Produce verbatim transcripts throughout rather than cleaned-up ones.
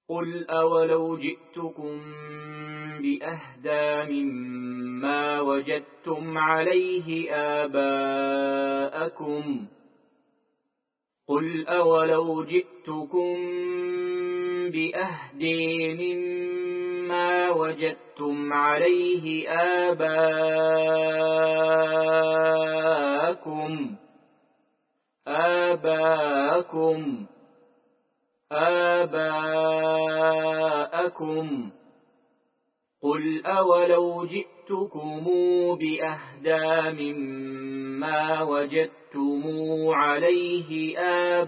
قل أولو جئتكم بأهدى مما وجدتم عليه آباءكم قل أولو جئتكم بأهدى مما وجدتم عليه آباءكم آباءكم آباءكم قل أولو جئتكم بأهدى مما وجدتم عليه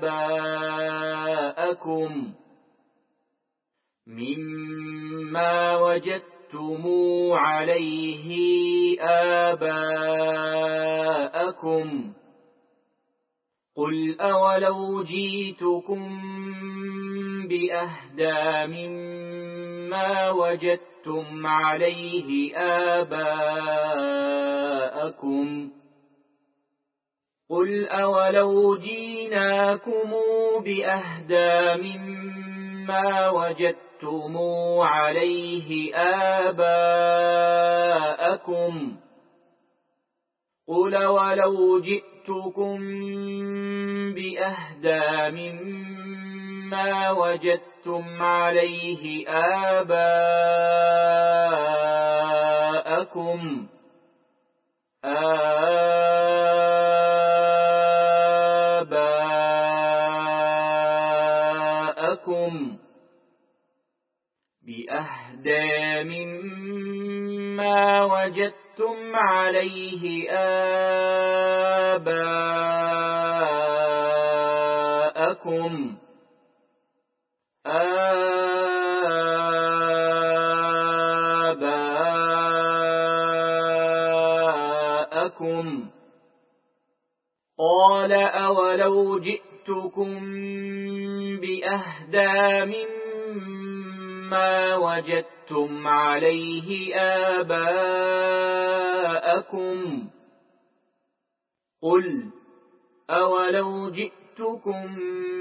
آباءكم مما وجدتم عليه آباءكم قل أولو جئتكم بأهدى مما وجدتم عليه آباءكم قل أولو جئناكم بأهدى مما وجدتم عليه آباءكم قل أولو جئتكم بأهدى مما وجدتم عليه آباءكم آباءكم بأهدى مما وجدتم عليه آباءكم آباءكم قال أولو جئتكم بأهدى مما وجدتم عليه آباءكم قل أولو جئتكم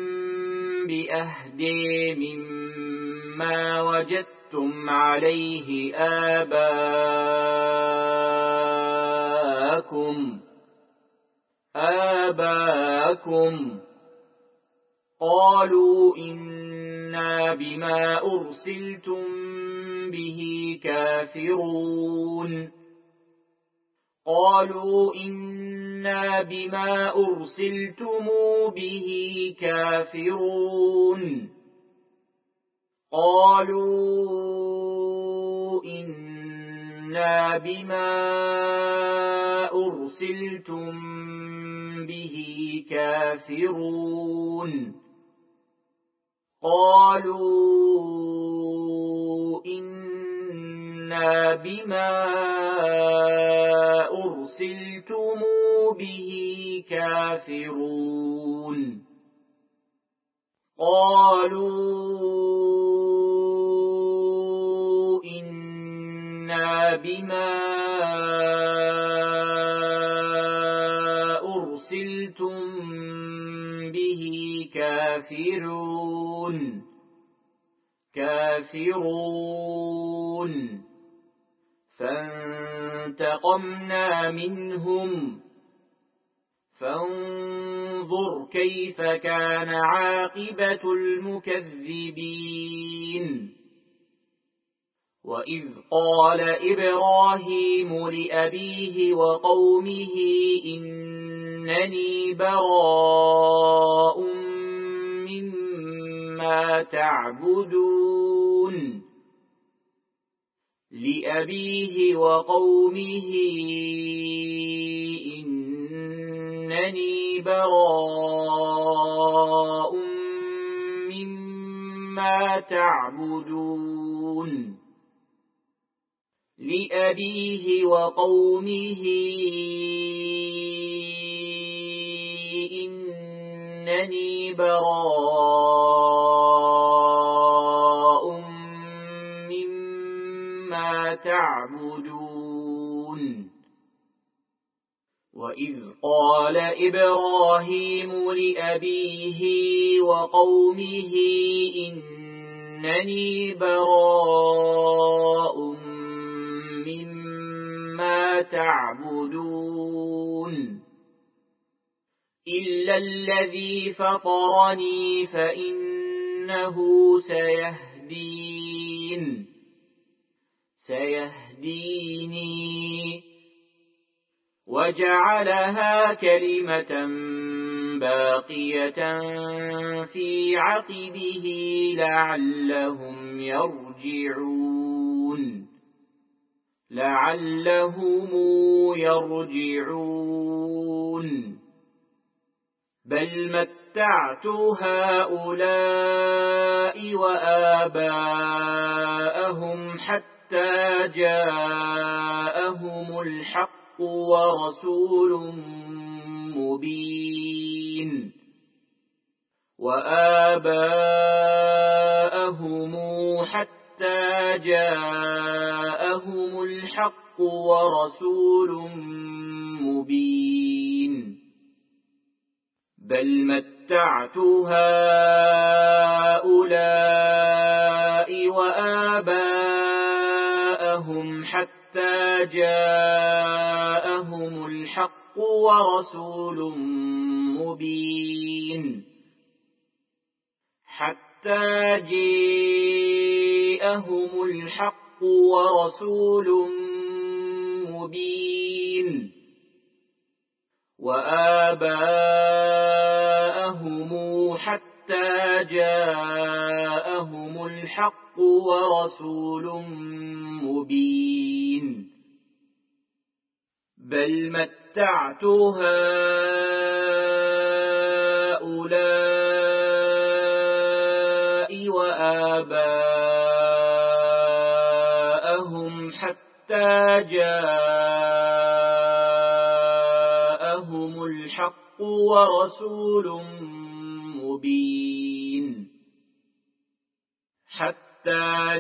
بأهدى مما وجدتم عليه آباءكم آباءكم قالوا إنا بما أرسلتم به كافرون قالوا إنا بما أرسلتم به كافرون قالوا إنا بما أرسلتم به كافرون قالوا إنا بما أرسلتم به كافرون قالوا إنا بما أرسلتم به كافرون كافرون فانتقمنا منهم فانظر كيف كان عاقبة المكذبين وإذ قال إبراهيم لأبيه وقومه إنني براء مما تعبدون لأبيه وقومه إنني براء مما تعبدون لأبيه وقومه إنني براء مما تعبدون وإذ قال إبراهيم لأبيه وقومه إنني إنني براء مما تعبدون إلا الذي فطرني فإنه سيهدين سيهديني وجعلها كلمة باقية في عقبه لعلهم يرجعون لعلهم يرجعون بل متعت هؤلاء وآباءهم حتى جاءهم الحق ورسول مبين وآباءهم حتى جاءهم الحق ورسول مبين بل متعت هؤلاء وآباءهم حتى جاءهم الحق ورسول مبين حتى جاءهم الحق ورسول مبين وآباءهم حتى جاءهم الحق ورسول مبين بل متعت هؤلاء وآباءهم حتى جاءهم الحق ورسول مبين حتى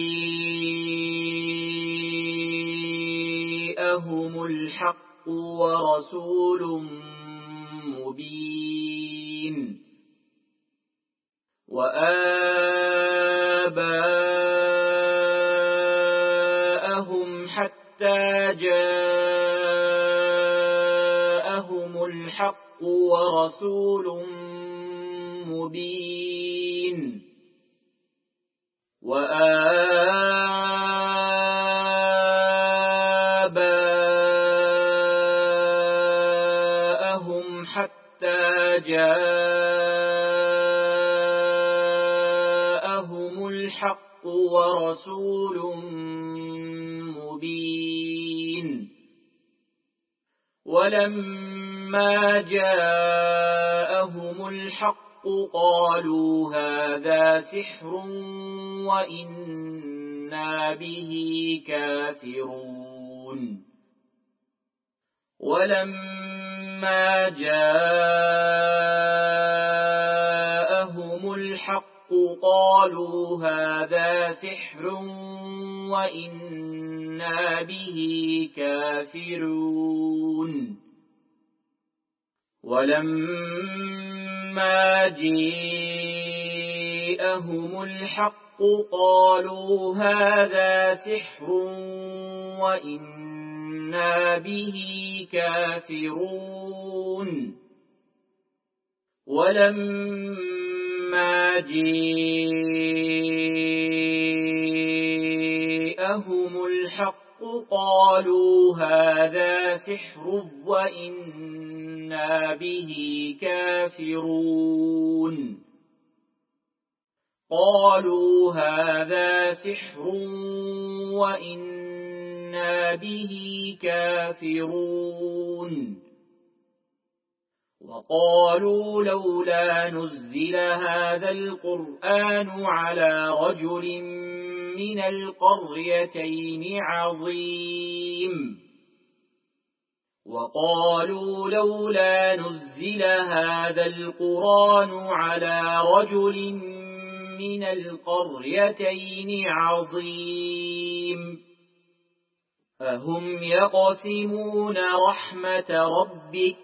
جاءهم الحق ورسول مبين وآباءهم حتى جاءهم الحق ورسول مبين وآباءهم حتى جاءهم الحق ورسول مبين ولما جاءهم الحق قالوا هذا سحر وإنا به كافرون ولما جاءهم الحق قالوا هذا سحر وإنا به كافرون ولما جاءهم الحق قالوا هذا سحر وإنا به كافرون ولما جاءهم الحق قالوا هذا سحر وإنا به كافرون قالوا هذا سحر وإنا به كافرون وقالوا لولا نزل هذا القرآن على رجل من القريتين عظيم وقالوا لولا نزل هذا القرآن على رجل من القريتين عظيم أهم يقسمون رحمة ربك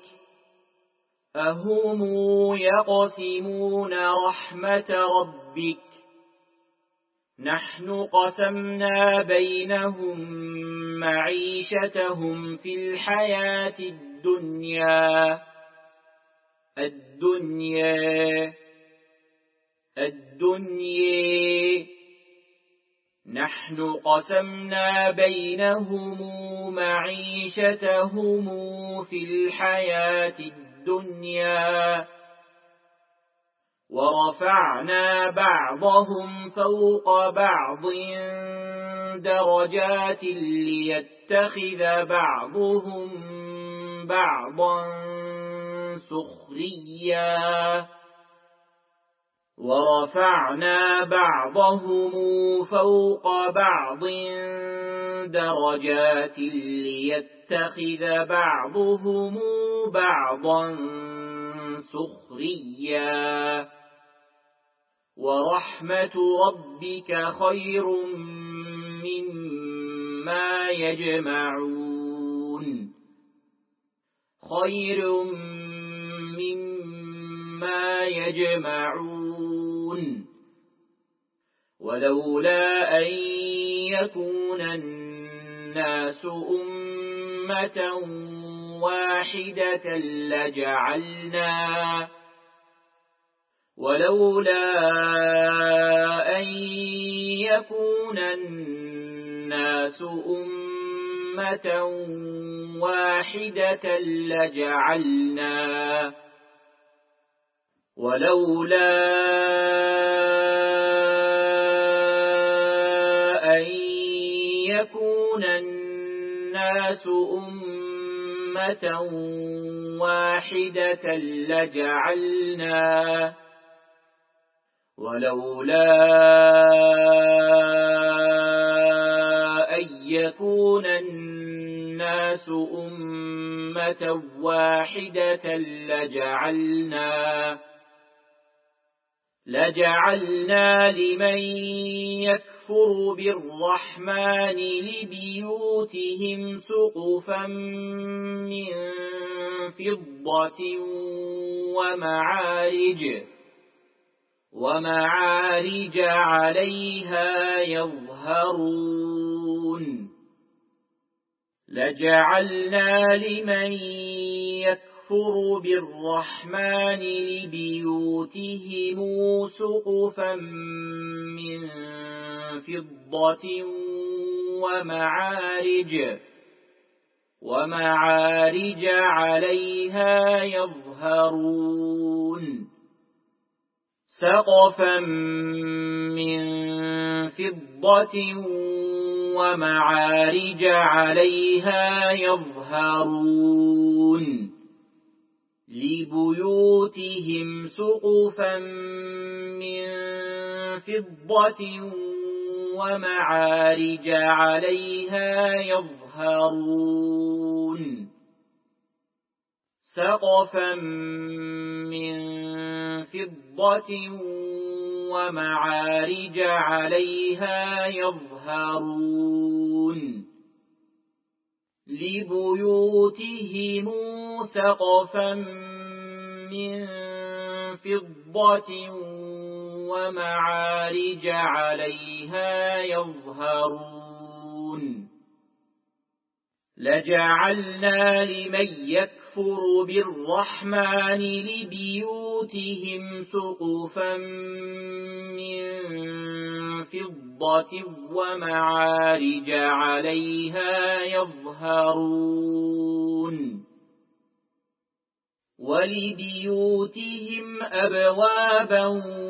أهم يقسمون رحمة ربك نحن قسمنا بينهم معيشتهم في الحياة الدنيا الدنيا الدنيا نحن قسمنا بينهم معيشتهم في الحياة الدنيا ورفعنا بعضهم فوق بعض درجات ليتخذ بعضهم بعضا سخريا ورفعنا بعضهم فوق بعض درجات ليتخذ بعضهم بعضا سخريا ورحمة ربك خير مما يجمعون خير مما يجمعون ولولا أن يكون الناس أمة واحدة لجعلنا ولولا أن يكون الناس أمة واحدة لجعلنا ولولا أن يكون الناس أمة واحدة لجعلنا ولولا أن يكون الناس أمة واحدة لجعلنا لجعلنا لمن يكفر بالرحمن لبيوتهم سقفا من فضة ومعارج ومعارج عليها يظهرون لجعلنا لمن يكفر بالرحمن لبيوتهم سقفا من فضة ومعارج ومعارج عليها يظهرون سقفا من فضة ومعارج عليها يظهرون لبيوتهم سقفا من فضة ومعارج عليها يظهرون سقفا من فضة ومعارج عليها يظهرون لبيوتهم سقفا من فضة ومعارج عليها يظهرون لجعلنا لمن يكفر بالرحمن لبيوتهم سقفا من فضة ومعارج عليها يظهرون ولبيوتهم أبوابا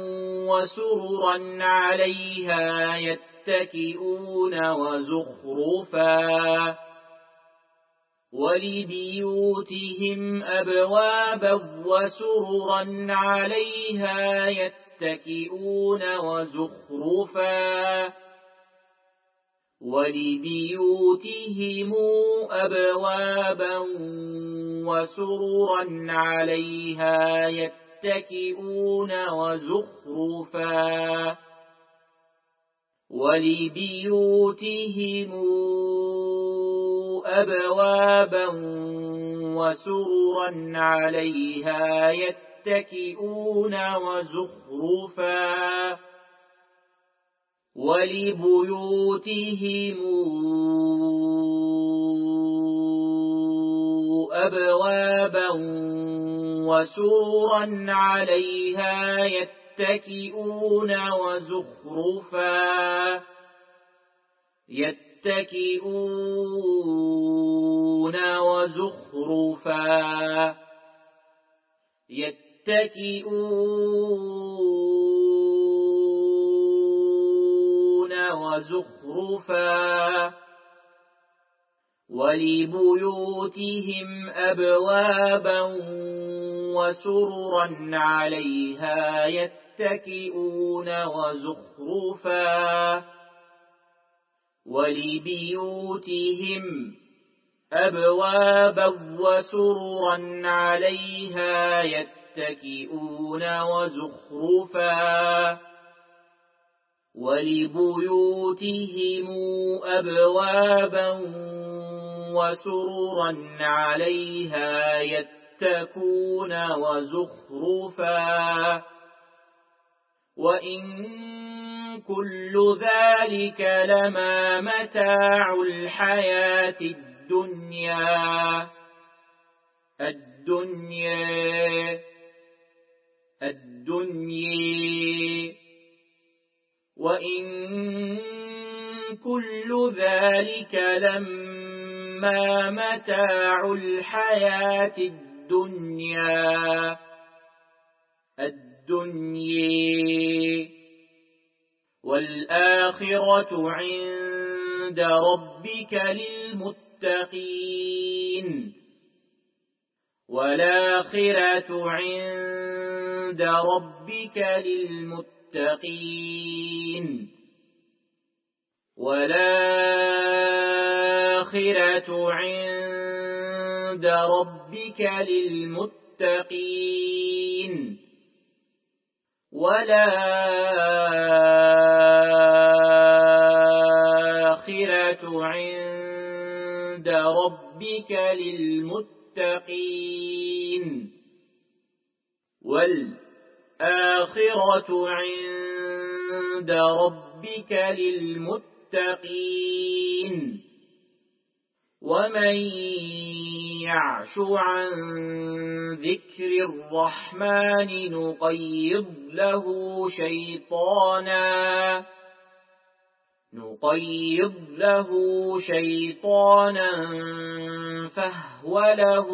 وسررا عليها يتكئون وزخرفا ولبيوتهم أبوابا وسررا عليها يتكئون وزخرفا ولبيوتهم أبوابا وسررا عليها يتكئون وزخرفا ولبيوتهم أبوابا وسررا عليها يتكئون وزخرفا ولبيوتهم أبوابا وسررا عليها يتكئون وزخرفا يتكئون وزخرفا يتكئون وزخرفا ولبيوتهم أبوابا وسررا عليها يتكئون وزخرفا ولبيوتهم أبوابا وسررا عليها يتكئون وزخرفا ولبيوتهم أبوابا وسررا عليها يتكون وزخرفا وإن كل ذلك لما متاع الحياة الدنيا الدنيا الدنيا وإن كل ذلك لما متاع الحياة الدنيا الدنيا والآخرة عند ربك للمتقين والآخرة عند ربك للمتقين والآخرة عند ربك للمتقين والآخرة عند ربك للمتقين والآخرة عند ربك للمتقين ومن يعش عن ذكر الرحمن نقيض له شيطانا نقيض له شيطانا فهو له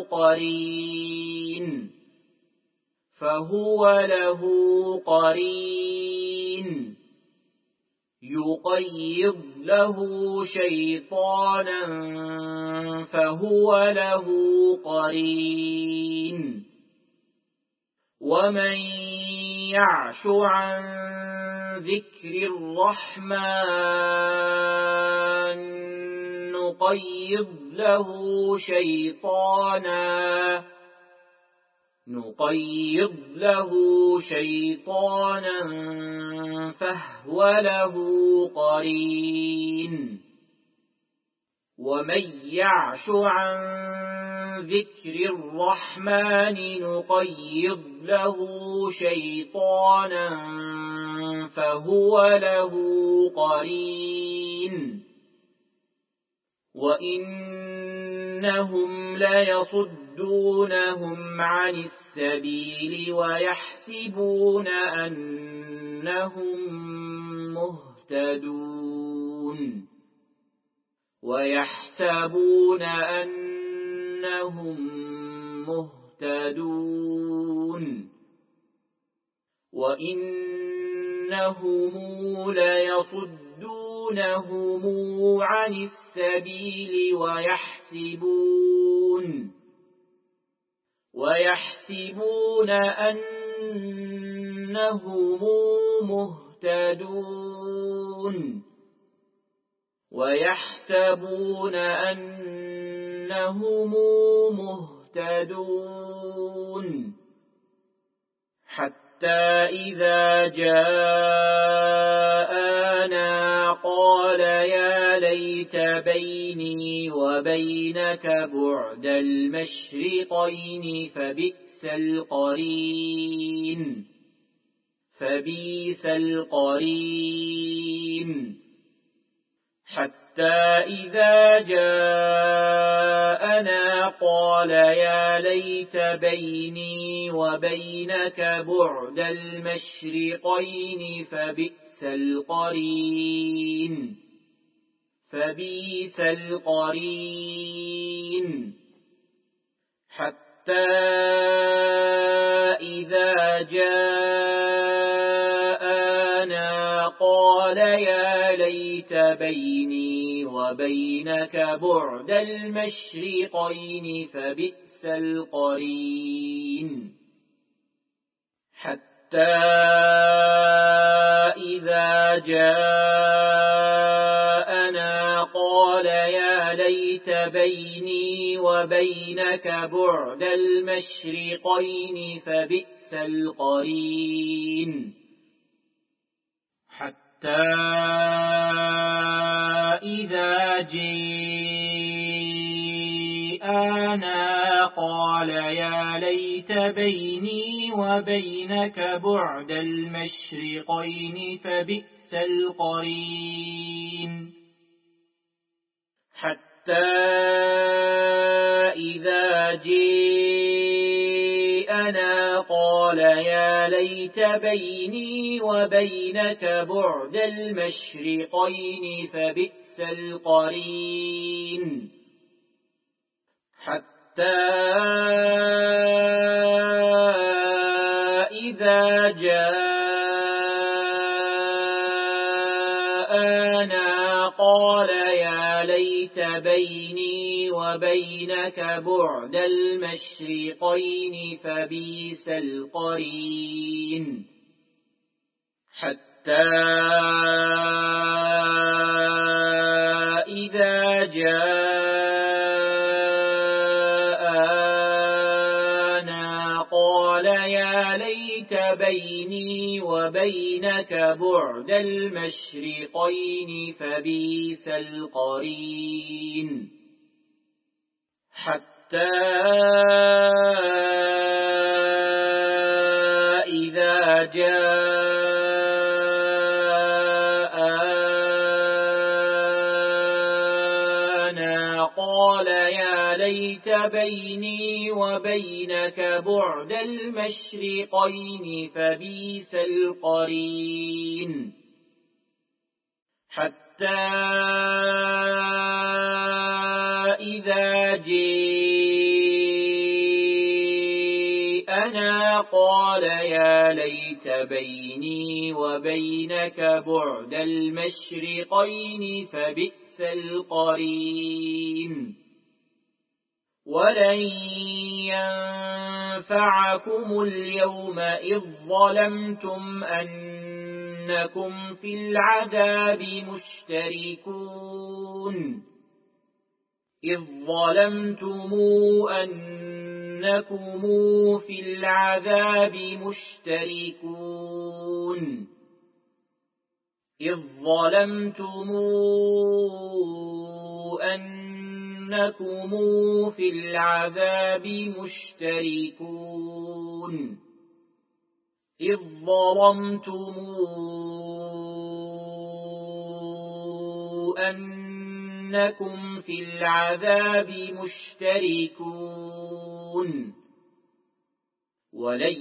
قرين فهو له قرين يقيض له شيطانا فهو له قرين ومن يعش عن ذكر الرحمن نقيض له شيطانا نقيض له شيطانا فهو له قرين ومن يعش عن ذكر الرحمن نقيض له شيطانا فهو له قرين وإنهم ليصدونهم عن السبيل ويحسبون أنهم مهتدون ويحسبون أنهم مهتدون وإنهم ليصدونهم عن السبيل ويحسبون ويحسبون أنهم مهتدون ويحسبون أنهم مهتدون حتى إذا جاءنا قال يا ليت بيني وبينك بعد المشرقين فبئس القرين فبئس القرين حتى إذا جاءنا قال يا ليت بيني وبينك بعد المشرقين فبئس القرين فبئس القرين حتى إذا جاءنا قال يا ليت بيني وبينك بعد المشرقين فبئس القرين حتى إذا جاءنا قال يا ليت بيني وبينك بعد المشرقين فبئس القرين حتى إذا جاءنا قال يا ليت بيني وبينك بعد المشرقين فبئس القرين حتى إذا جاءنا قال يا ليت بيني وبينك بعد المشرقين فبئس القرين حتى إذا جاءنا قال يا ليت بيني وبينك بعد المشرقين فبئس القرين حتى إذا جاءنا قال يا ليت بيني وبينك بعد المشرقين فبئس القرين حتى إذا جاءنا قال يا ليت بيني وبينك بعد المشرقين فبئس القرين حتى إذا جاءنا قال يا ليت بيني وبينك بعد المشرقين فبئس القرين ولن ينفعكم اليوم إذ ظلمتم أنكم في العذاب مشتركون إذ ظلمتم أنكم في العذاب مشتركون إذ ظلمتم أنكم في العذاب مشتركون إذ ظلمتم أنكم في العذاب مشتركون ولن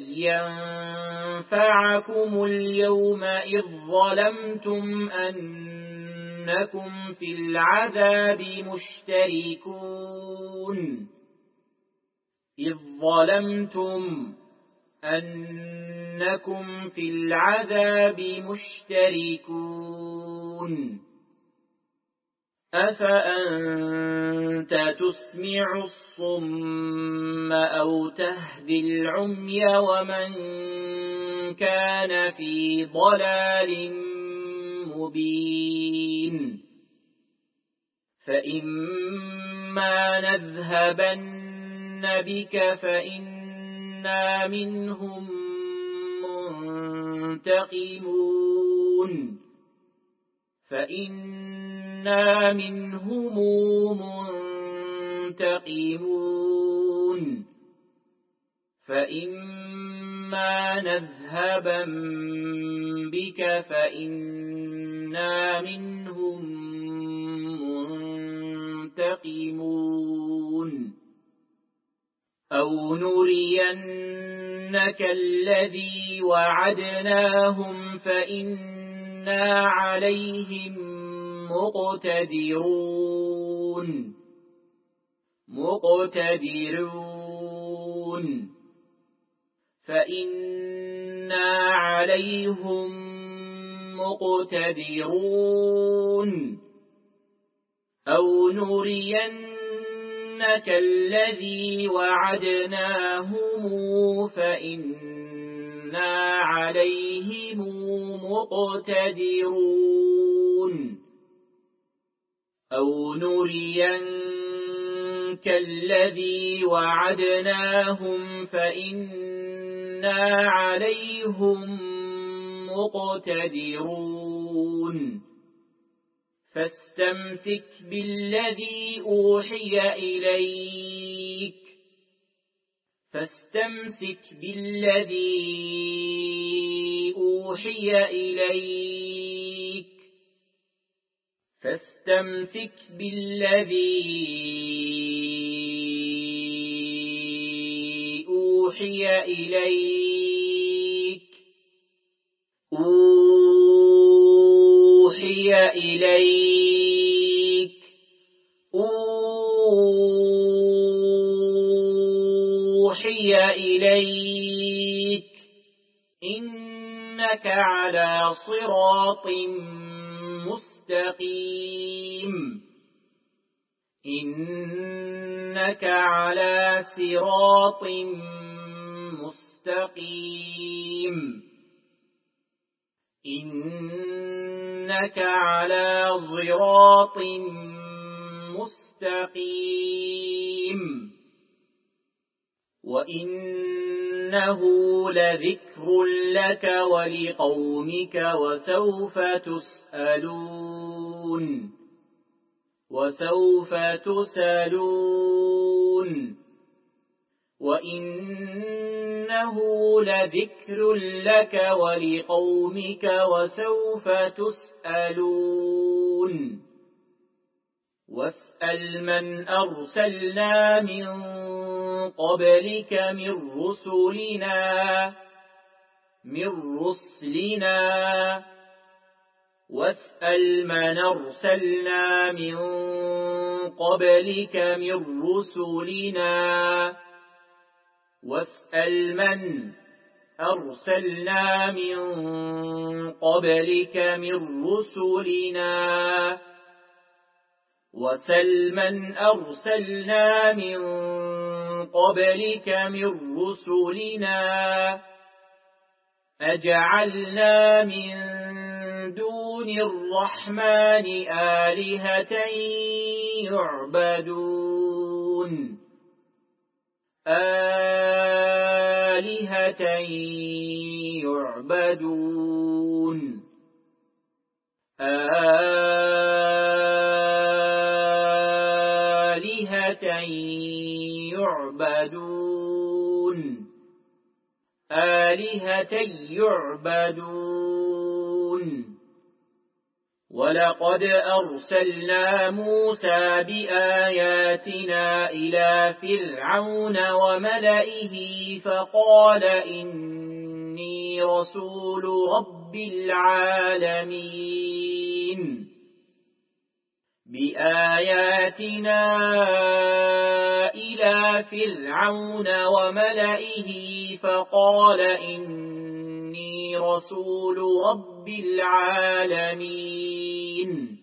ينفعكم اليوم إذ ظلمتم أنكم في العذاب مشتركون إذ ظلمتم أنكم في العذاب مشتركون أفأنت تسمع الصم أو تهدي العمي ومن كان في ضلال مبين فإما نذهبن بك فإنا منهم منتقمون فإنا منهم منتقمون فإما إما نذهبن بك فإنا منهم منتقمون أو نرينك الذي وعدناهم فإنا عليهم مقتدرون مقتدرون فإنا عليهم مقتدرون أو نرينك الذي وعدناهم فإنا عليهم مقتدرون أو نرينك الذي وعدناهم فإنا عليهم مقتدرون فاستمسك بالذي أوحي إليك فاستمسك بالذي أوحي إليك فاستمسك بالذي أوحي إليك أوحي إليك أوحي إليك إنك على صراط مستقيم إنك على صراط مستقيم إنك على صراط مستقيم وإنه لذكر لك ولقومك وسوف تسألون وسوف تسألون وإنه لذكر لك ولقومك وسوف تسألون واسأل من أرسلنا من قبلك من رسلنا من رسلنا واسأل من أرسلنا من قبلك من رسلنا واسأل من أرسلنا من قبلك من رسلنا وسل من أرسلنا من قبلك من رسلنا أجعلنا من دون الرحمن آلهة يعبدون آلهة يعبدون آلهة يعبدون آلهة يعبدون ولقد أرسلنا موسى بآياتنا إلى فرعون وملئه فقال إني رسول رب العالمين بآياتنا إلى فرعون وملئه فقال إني رسول رب العالمين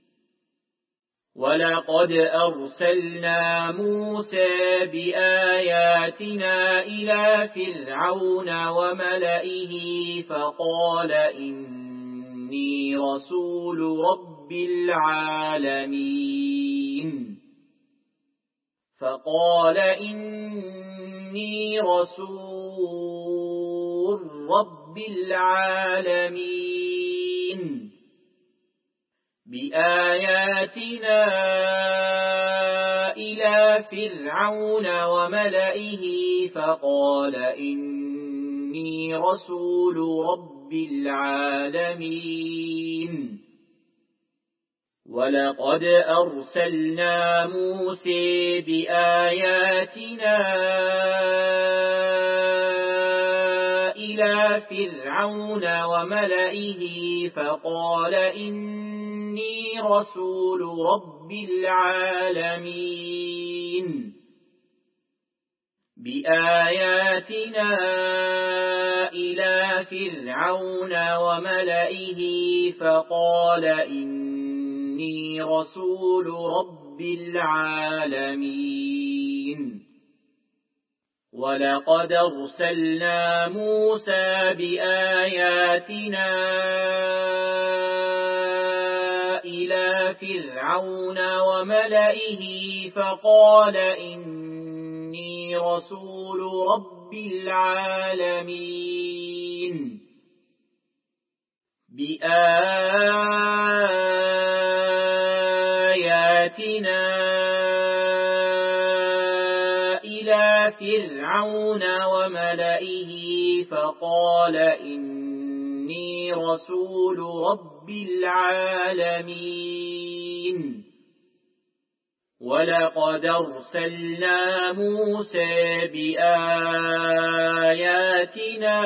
ولقد أرسلنا موسى بآياتنا إلى فرعون وملئه فقال إني رسول رب العالمين فقال إني رسول رب العالمين بآياتنا إلى فرعون وملئه فقال إني إني رسول رب العالمين ولقد أرسلنا موسى بآياتنا إلى فرعون وملئه فقال إني رسول رب العالمين بآياتنا إلى فرعون وملئه فقال إني رسول رب العالمين ولقد أرسلنا موسى بآياتنا إلى فرعون وملئه فقال إني رسول رب العالمين بآياتنا إلى فرعون وملئه فقال إني رسول رب العالمين ولقد أرسلنا موسى بآياتنا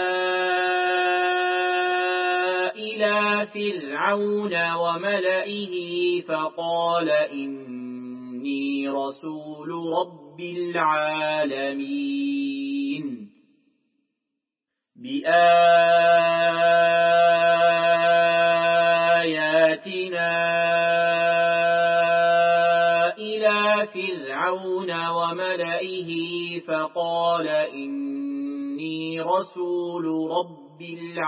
إلى فرعون وملئه فقال إني رسول رب العالمين بآياتنا إلى فرعون وملئه فقال إني رسول رب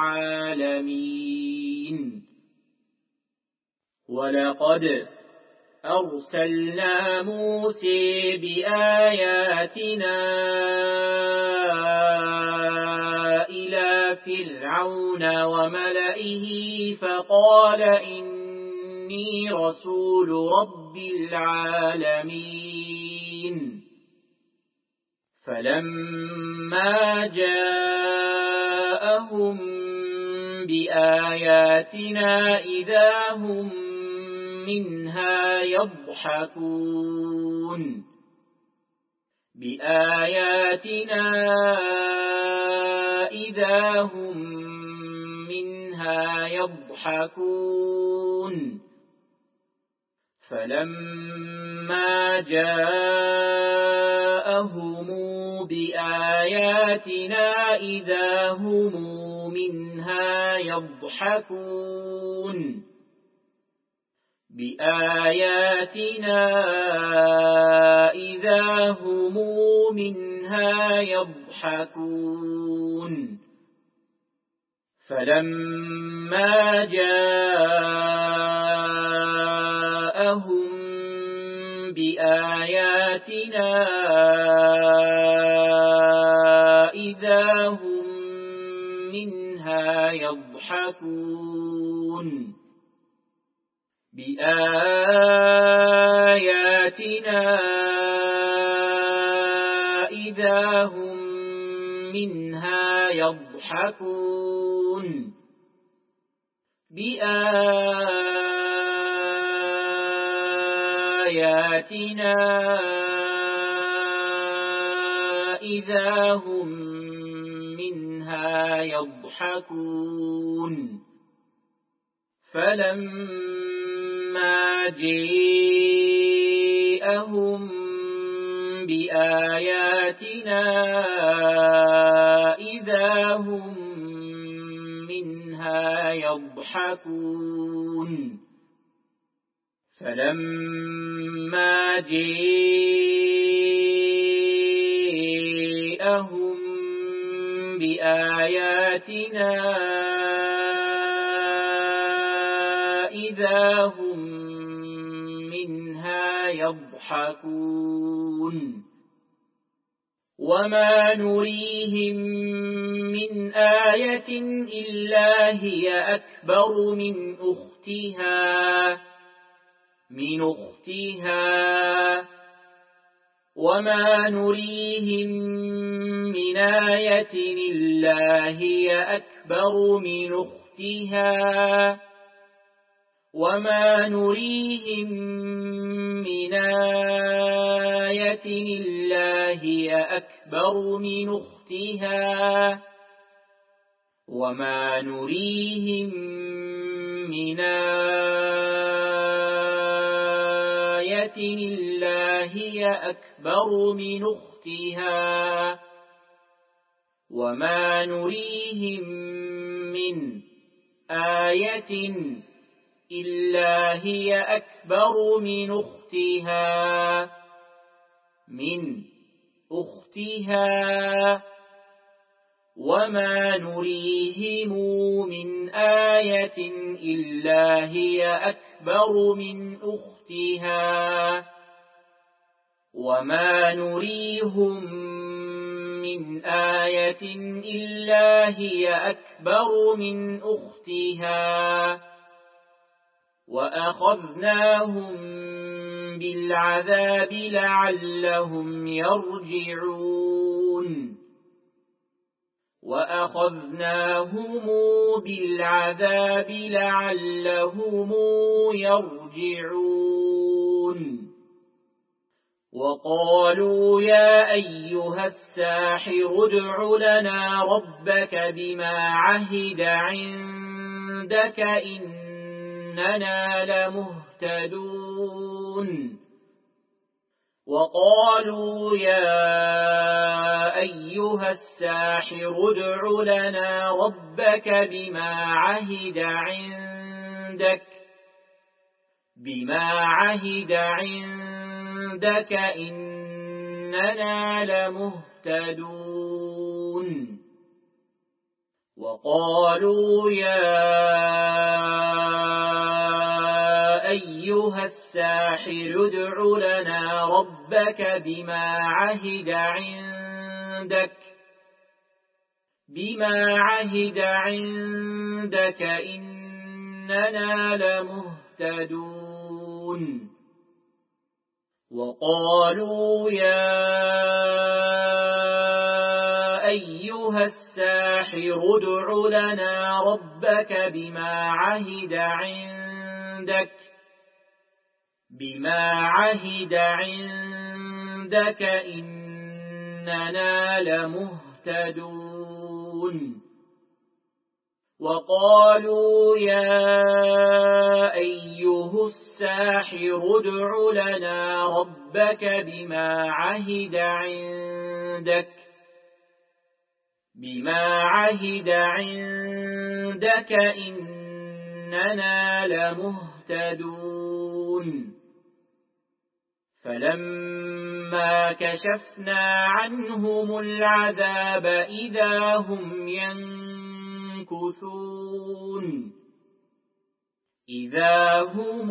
العالمين ولقد أرسلنا موسى بآياتنا إلى فرعون وملئه فقال إني رسول رب العالمين فلما جاءهم بآياتنا إذا هم منها يضحكون بآياتنا إذا هم منها يضحكون فلما جاءهم بآياتنا إذا هم منها يضحكون بآياتنا إذا هم منها يضحكون فلما جاءهم بآياتنا إذا هم منها يضحكون بآياتنا إذا هم منها يضحكون بآياتنا إذا هم منها يضحكون فلما جاءهم بآياتنا إذا هم منها يضحكون فلما جاءهم بآياتنا إذا هم منها يضحكون وما نريهم من آية إلا هي أكبر من أختها من أختها وما نريهم من آية إلا هي أكبر من أختها وما نريهم من آية إلا هي أكبر من أختها وما نريهم من آية إلا هي أكبر من أختها وما نريهم من آية إلا هي أكبر من أختها من أختها وما نريهم من آية إلا هي أكبر من أختها وما نريهم من آية إلا هي أكبر من أختها وأخذناهم بالعذاب لعلهم يرجعون وأخذناهم بالعذاب لعلهم يرجعون وقالوا يا أيها الساحر ادع لنا ربك بما عهد عندك إننا لمهتدون وقالوا يا أيها الساحر ادع لنا ربك بما عهد عندك بما عهد عندك إننا لمهتدون وقالوا يا أيها الساحر ادع لنا ربك بما عهد عندك بما عهد عندك إننا لمهتدون وقالوا يا أيها الساحر ادع لنا ربك بما عهد عندك بما عهد عندك إننا لمهتدون وقالوا يا أيها الساحر ادع لنا ربك بما عهد عندك بما عهد عندك إننا لمهتدون فلما كشفنا عنهم العذاب إذا هم ينكثون إذا هم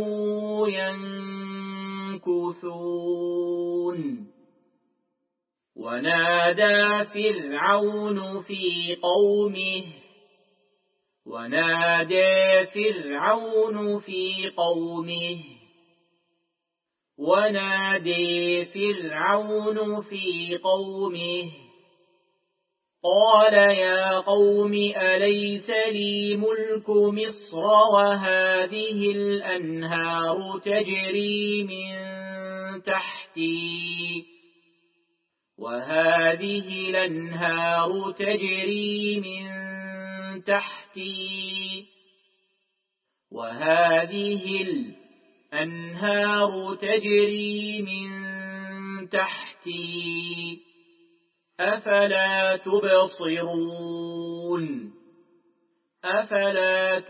ينكثون ونادى فرعون في قومه ونادى فرعون في قومه ونادى فرعون في قومه قال يا قوم أليس لي ملك مصر وهذه الأنهار تجري من تحتي وهذه الأنهار تجري من تحتي وهذه الأنهار تجري من تحتي أفلا تبصرون أفلا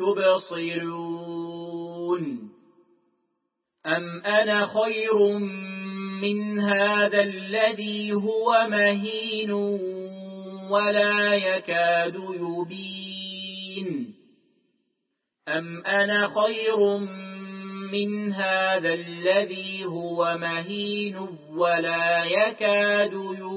تبصرون أم أنا خير من هذا الذي هو مهين ولا يكاد يبين أم أنا خير من هذا الذي هو مهين ولا يكاد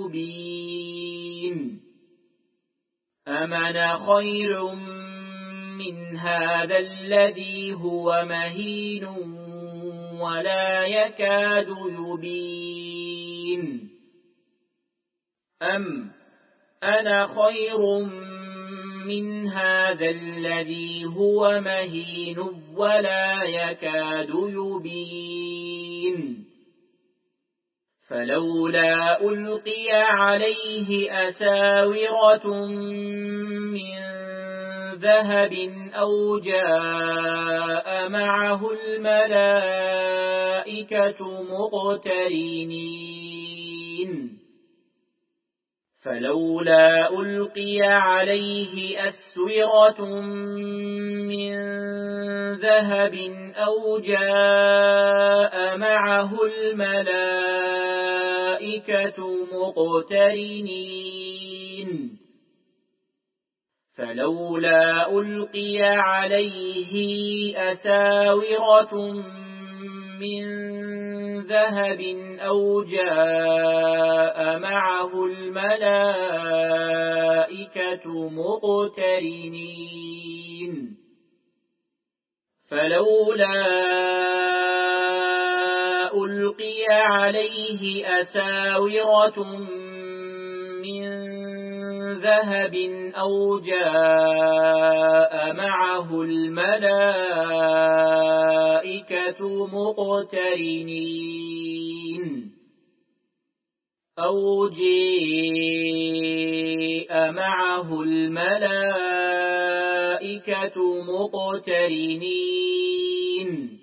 يبين أم أنا خير من هذا الذي هو مهين ولا يكاد يبين أم أنا خير من هذا الذي هو مهين ولا يكاد يبين فلولا ألقي عليه أساورة من ذهب أو جاء معه الملائكة مقترنين فلولا ألقي عليه أسورة من ذهب أو جاء معه الملائكة مقترنين فلولا ألقي عليه أساورة من ذهب أو جاء معه الملائكة مقترنين فلولا ألقي عليه أساورة من ذهب أو جاء معه الملائكة مقترنين أو جاء معه الملائكة مقترنين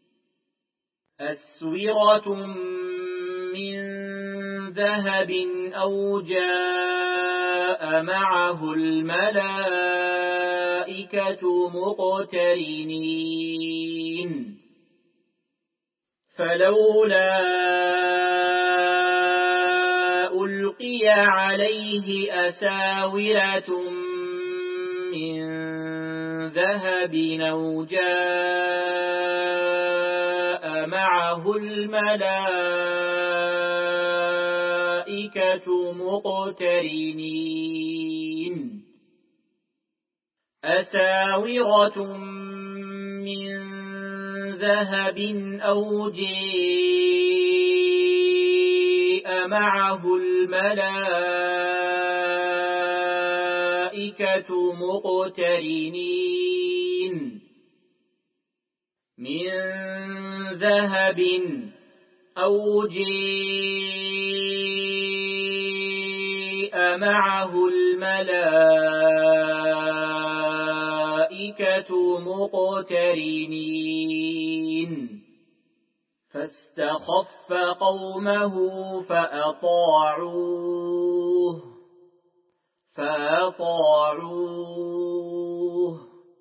أسورة من ذهب أو جاء معه الملائكة مقترنين فلولا ألقي عليه أساورة من ذهب أو جاء معه الملائكة مقترنين أساورة من ذهب أو جاء معه الملائكة مقترنين من ذهب أو جاء معه الملائكة مقترنين فاستخف قومه فأطاعوه فأطاعوه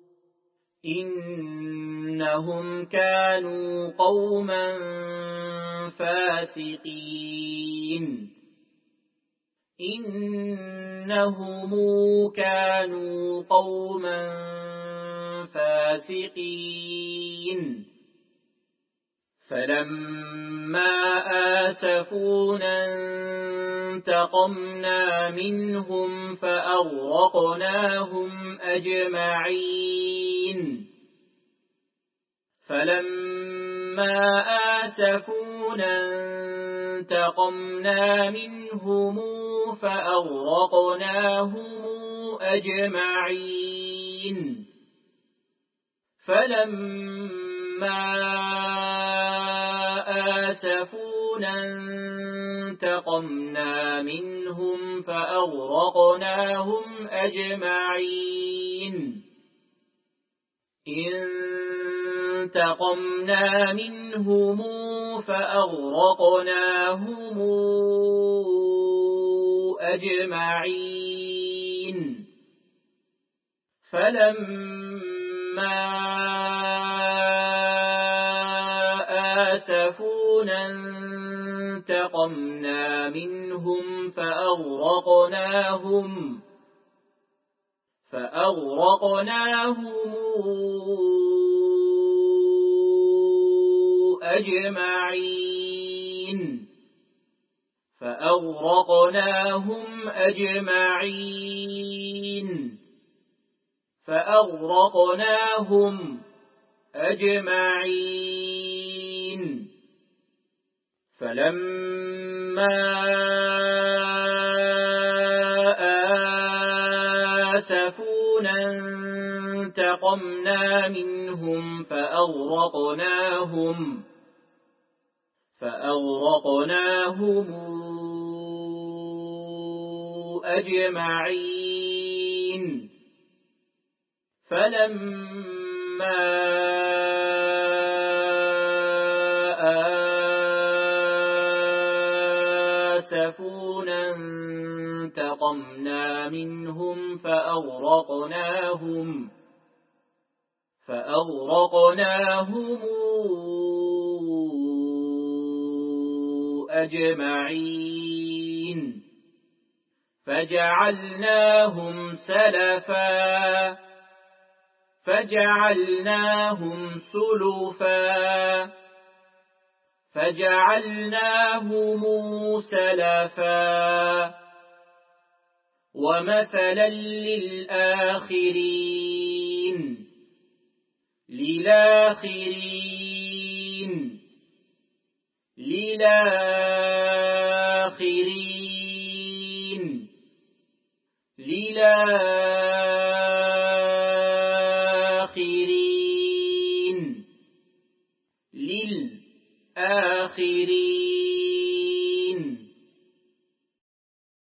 إنهم كانوا قوما فاسقين إنهم كانوا قوما فاسقين فلما آسفونا انتقمنا منهم فأغرقناهم أجمعين فلما آسفونا انتقمنا منهم فأغرقناهم أجمعين فلما آسفونا انتقمنا منهم فأغرقناهم أجمعين انتقمنا منهم فأغرقناهم أجمعين فلما آسفونا انتقمنا منهم فأغرقناهم فأغرقناهم أجمعين فأغرقناهم أجمعين فأغرقناهم أجمعين فلما آسفونا انتقمنا منهم فأغرقناهم فأغرقناهم أجمعين فلما آسفونا انتقمنا منهم فأغرقناهم فأغرقناهم أجمعين فجعلناهم سلفا فجعلناهم سلفا فجعلناهم سلفا ومثلا للآخرين للآخرين للآخرين للآخرين للآخرين